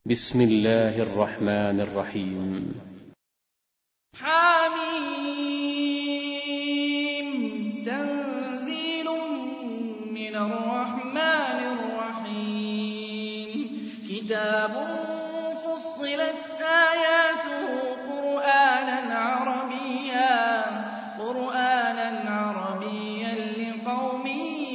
بسم الله الرحمن الرحيم. حم تنزيل من الرحمن الرحيم كتاب فصلت آياته قرآنا عربيا لقوم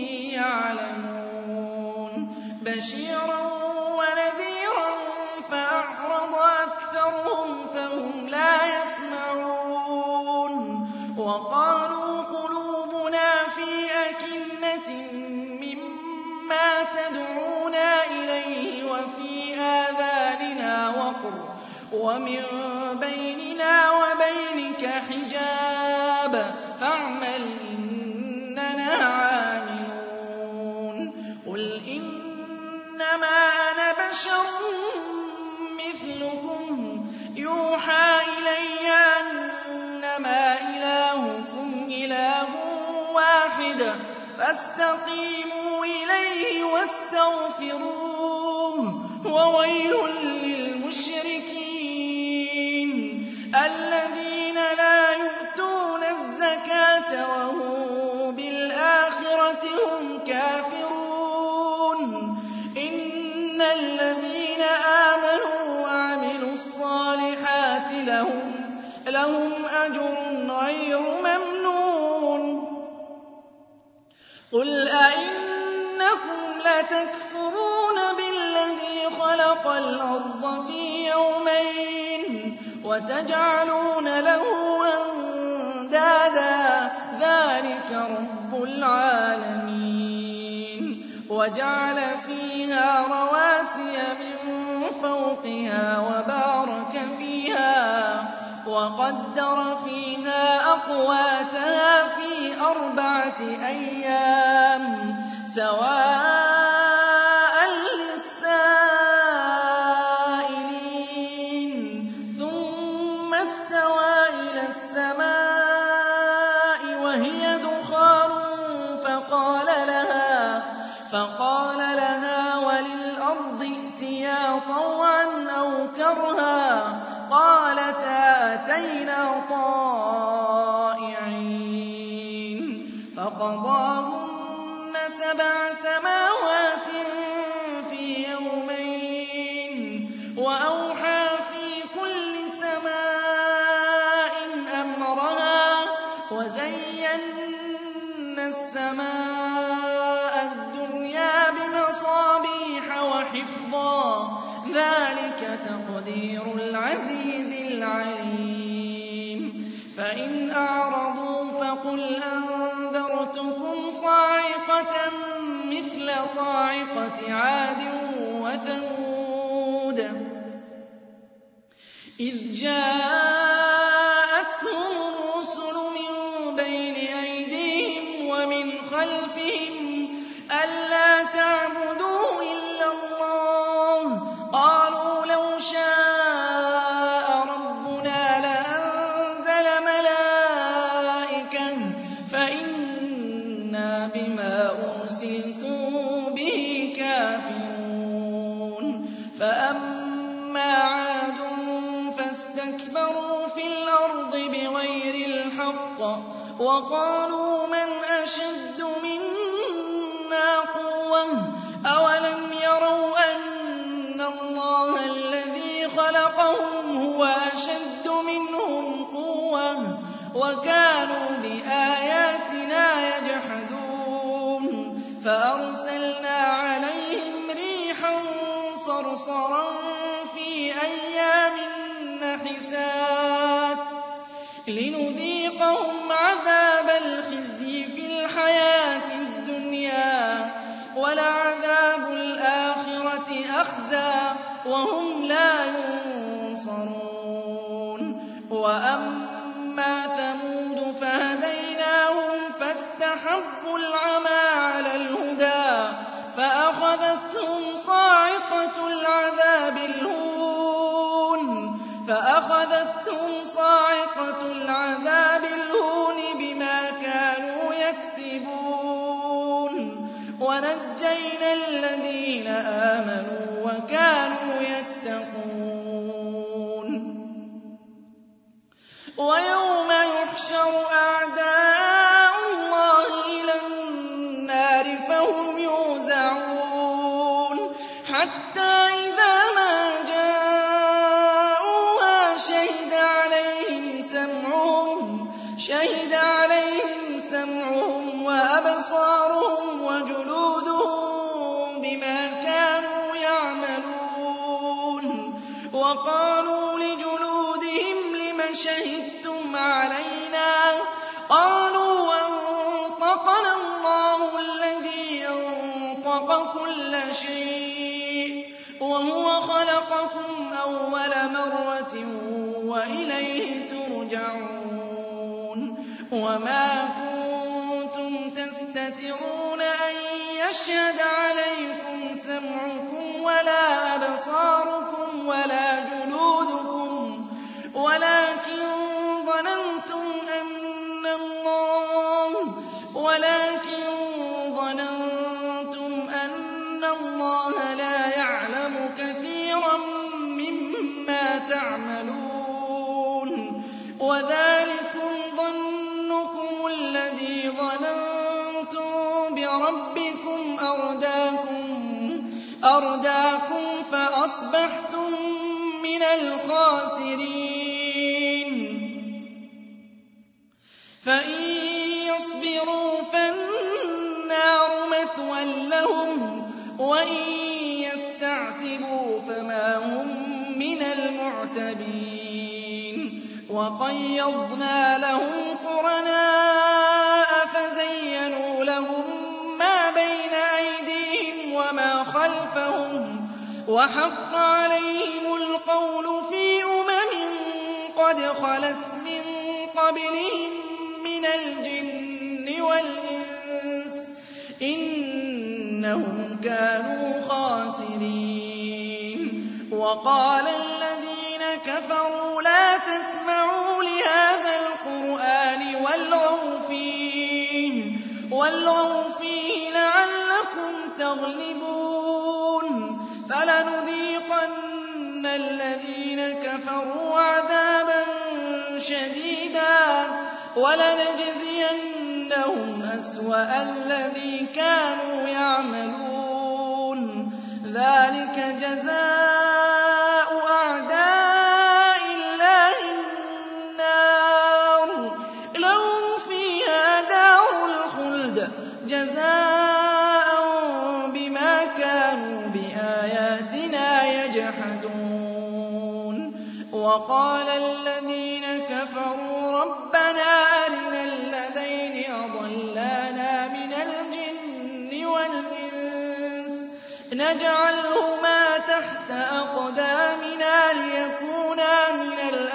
يعلمون بشيرا ونذيرا فأعرض أكثرهم فهم لا يسمعون وقالوا قلوبنا في أكنة مما تدعونا إليه وفي آذاننا وقر ومن بيننا وبينك حجاب فاعمل إننا عاملون قل إنما أنا بشر مثلكم يوحى إلي أنما إلهكم إله واحد فاستقيموا إليه واستغفروه وويل للمشركين الذين لا يؤتون الزكاة وهم بالآخرة هم كافرون إن الذين آمنوا وعملوا الصالحات لهم أجر غير ممنون قل أئنكم لتكفرون بالذي خلق الأرض في يومين وتجعلون له أندادا ذلك رب العالمين وجعل فيها رواسي من فوقها وبارك فيها وقدر فيها أقواتها في 4 أيام سواء للسائلين ثم استوى إلى السماء وهي دخان فقال لها وللأرض ائتيا طوعا أو كرها قالتا أتينا طائعين فقضاهن 7 سماوات في يومين وأوحى في كل سماء أمرها وزينا السماء الدنيا بمصابيح وحفظا ذلك تقدير العزيز العليم فإن أعرضوا فقل أنذرتكم صاعقة مثل صاعقة عاد وثمود إذ جاءتهم الرسل من بين أيديهم ومن خلفهم ألا تعبدوا إلا الله قالوا لو شاء ربنا لأنزل ملائكة فإنا بما أرسلتم به كافرون فأما عاد فاستكبروا في الأرض بغير الحق وقالوا من أشد منا قوة أولم يروا أن الله الذي خلقهم هو أشد منهم قوة وكانوا بآياتنا يجحدون فأرسلنا عليهم ريحا صرصرا في أيام نحسات لنذيقهم عذاب الخزي في الحياة الدنيا ولعذاب الآخرة أخزى وهم لا ينصرون وأما ثمود فهديناهم فاستحبوا العمى على الهدى فأخذتهم صاعقة العذاب الهون بما كانوا يكسبون ونجينا الذين آمنوا وكانوا يتقون يتقون ويوم يحشر أعداء الله إلى النار فهم يوزعون حتى إذا ما جاءوها شهد عليهم سمعهم وأبصارهم وجلودهم بما كانوا يعملون وقالوا لجلودهم لم شهدتم علينا قالوا أنطقنا الله الذي أنطق كل شيء وهو خلقكم أول مرة وإليه ترجعون وما كنتم تستترون أن يشهد عليكم سمعكم ولا أبصاركم ولا جلودكم ولكن ظننتم أن الله لا يعلم كثيرا مما تعملون وذلكم ظنكم الذي ظننتم بربكم أرداكم فأصبحتم من الخاسرين فإن يصبروا فالنار مثوى لهم وإن يستعتبوا فما هم من المعتبين وقيضنا لهم قرناء فزينوا لهم ما بين أيديهم وما خلفهم وحق عليهم القول في قد خلت من قبلهم من الجن والإنس إنهم كانوا خاسرين وقال الذين كفروا لا تسمعوا لهذا القرآن والغوا فيه لعلكم تغلبون فلنذيقن الذين كفروا عذابا شديدا ولنجزينهم أسوأ الذي كانوا يعملون ذلك جزاء أعداء الله النار لهم فيها دار الخلد جزاء بما كانوا بآياتنا يجحدون وقال الذين كفروا ربنا أرنا الذين أضلانا من الجن والإنس نجعلهما تحت أقدامنا ليكونا من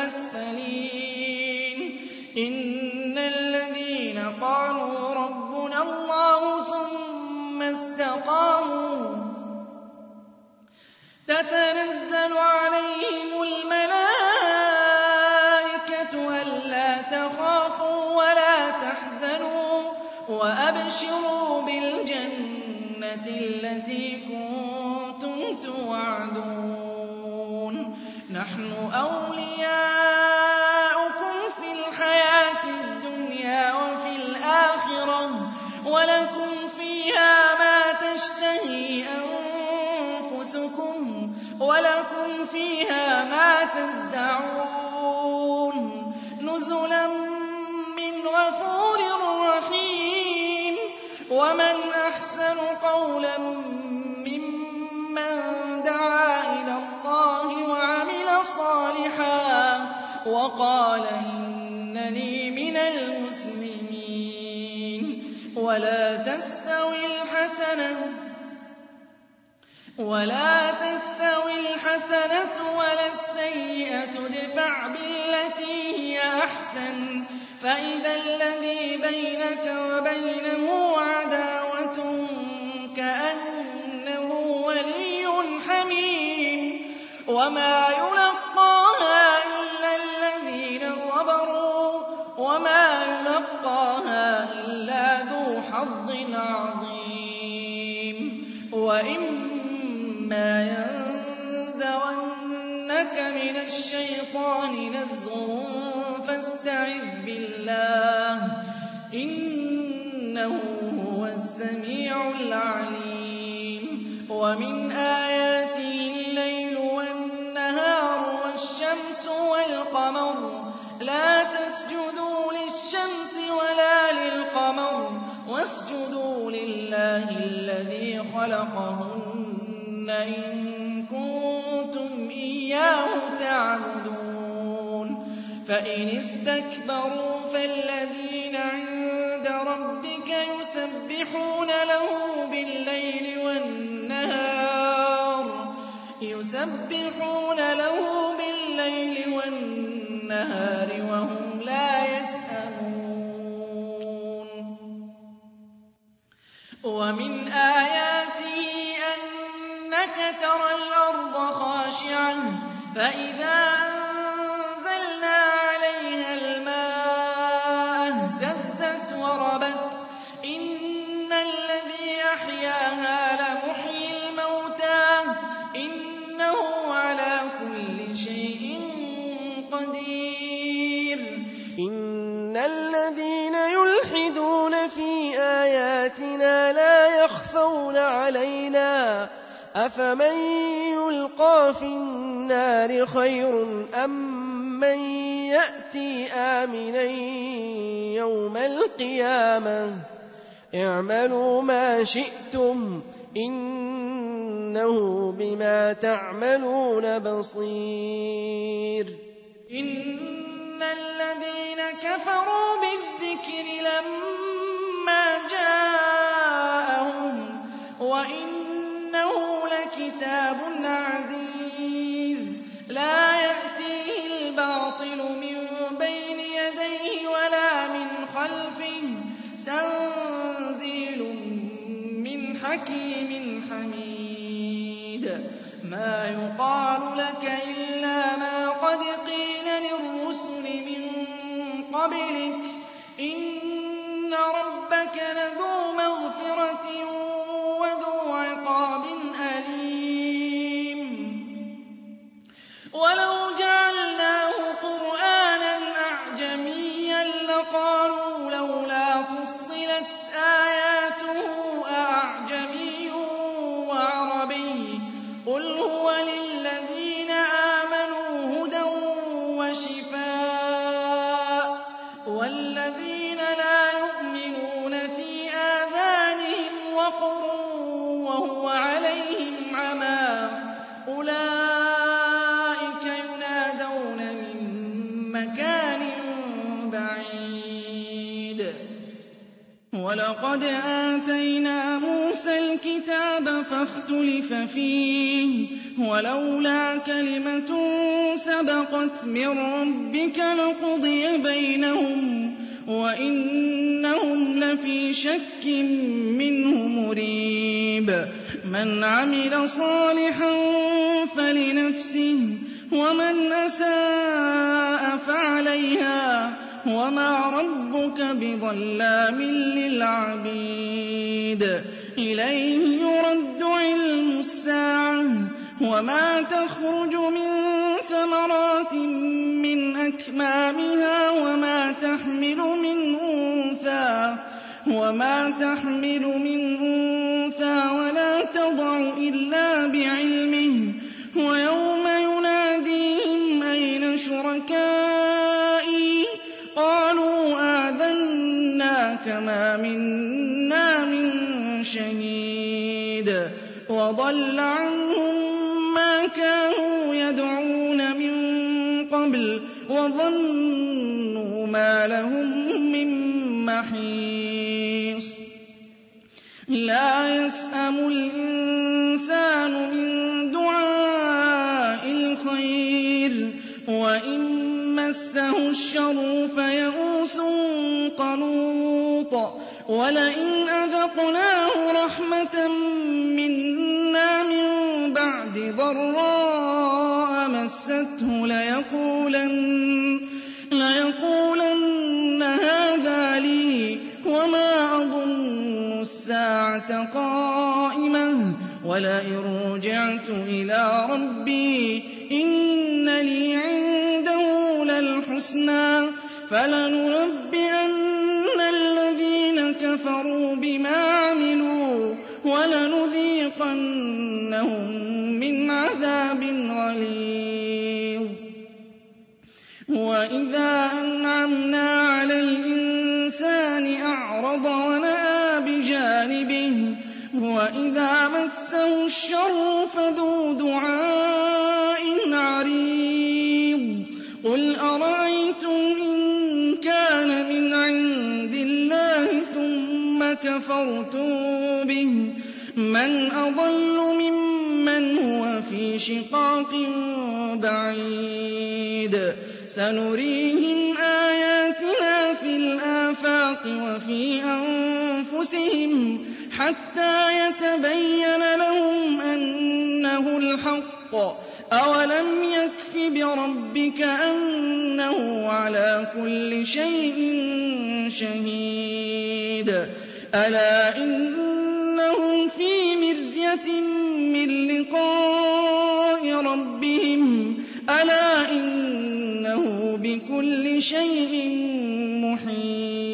الأسفلين إن الذين قالوا ربنا الله ثم استقاموا تتنزل عليهم الملائكة ألا تخافوا ولا تحزنوا وأبشروا بالجنة التي كنتم توعدون نحن أولياؤكم في الحياة الدنيا وفي الآخرة ولكم فيها ما تشتهي أنفسكم ولكم فيها ما تدعون نزلا من غفور رحيم ومن أحسن قولا ممن دعا إلى الله وعمل صالحا وقال إنني من المسلمين ولا تستوي الحسنة ولا السيئة ادفع بالتي هي أحسن فإذا الذي بينك وبينه عداوة كأنه ولي حميم وما يلقاها إلا الذين صبروا وما يلقاها إلا ذو حظ عظيم وإما ينزغنك لك من الشيطان نزغ فاستعذ بالله إنه هو السميع العليم ومن آياته الليل والنهار والشمس والقمر لا تسجدوا للشمس ولا للقمر واسجدوا لله الذي خلقهن إن كنتم إياه تعبدون فإن استكبروا فالذين عند ربك يسبحون له بالليل والنهار وهم لا يسأمون ومن آياته أنك ترى الأرض خاشعة فإذا أنزلنا عليها الماء اهتزت وربت إن الذي أحياها لمحيي الموتى إنه على كل شيء قدير إن الذين يلحدون في آياتنا لا يخفون علينا أفمن يلقى في النار خير أم من يأتي آمنا يوم القيامة اعملوا ما شئتم إنه بما تعملون بصير إن الذين كفروا بالذكر لما جاءهم وإنه لكتاب عزيز لا يأتيه الباطل من بين يديه ولا من خلفه تنزيل من حكيم حميد ما يقال لك إلا ما قد قيل للرسل من قبلك إن ربك لذو مغفرة وذو عقاب أليم ولو جعلناه قرآنا أعجميا لقالوا لولا فصلت آياته أأعجمي وعربي قل هو للذين آمنوا هدى وشفاء والذين لا يؤمنون في آذانهم وقر وهو عليهم عمى أولئك ينادون من مكان بعيد ولقد آتينا موسى الكتاب فاختلف فيه ولولا كلمة سبقت من ربك لقضي بينهم وإنهم لفي شك منه مريب من عمل صالحا فلنفسه ومن أساء فعليها وما ربك بظلام للعبيد إليه يرد علم الساعة وما تخرج من ثمرات من أكمامها وما تحمل من أنثى ولا تضع إلا بعلمه ويوم يناديهم أين شركائي قالوا آذناك ما منا من شهيد وضل عنهم ما كانوا يدعون من قبل وظنوا ما لهم من محيص لا يسأم الإنسان من دعاء الخير وإن مسه الشر فيئوس قنوط ولئن أذقناه رحمة منا من بعد ضراء مسته ليقولن هذا لي وما أظن الساعة قائمة ولئن رجعت إلى ربي إن الْحُسْنَىٰ فَلَنُنَبِّئَنَّ الَّذِينَ كَفَرُوا بِمَا عَمِلُوا وَلَنُذِيقَنَّهُم مِّنْ عَذَابٍ غَلِيظٍ وَإِذَا أَنْعَمْنَا عَلَى الْإِنسَانِ أَعْرَضَ وَنَأَىٰ بِجَانِبِهِ وَإِذَا مَسَّهُ الشَّرُّ فَذُو دُعَاءٍ عَرِيضٍ قُلْ أَرَأَيْتُمْ إِن كَانَ مِنْ عِندِ اللَّهِ ثُمَّ كَفَرْتُم بِهِ مَنْ أَضَلُّ مِمَّنْ هُوَ فِي شِقَاقٍ بَعِيدٍ سَنُرِيهِمْ آيَاتِنَا فِي الْآفَاقِ وَفِي أَنفُسِهِمْ حَتَّىٰ يَتَبَيَّنَ لَهُمْ أَنَّهُ الْحَقُّ أَوَلَمْ يَكْفِ بِرَبِّكَ أَنَّهُ عَلَىٰ كُلِّ شَيْءٍ شَهِيدٌ أَلَا إِنَّهُمْ فِي مِرْيَةٍ مِّن لِّقَاءِ رَبِّهِمْ أَلَا إِنَّهُ بِكُلِّ شَيْءٍ مُّحِيطٌ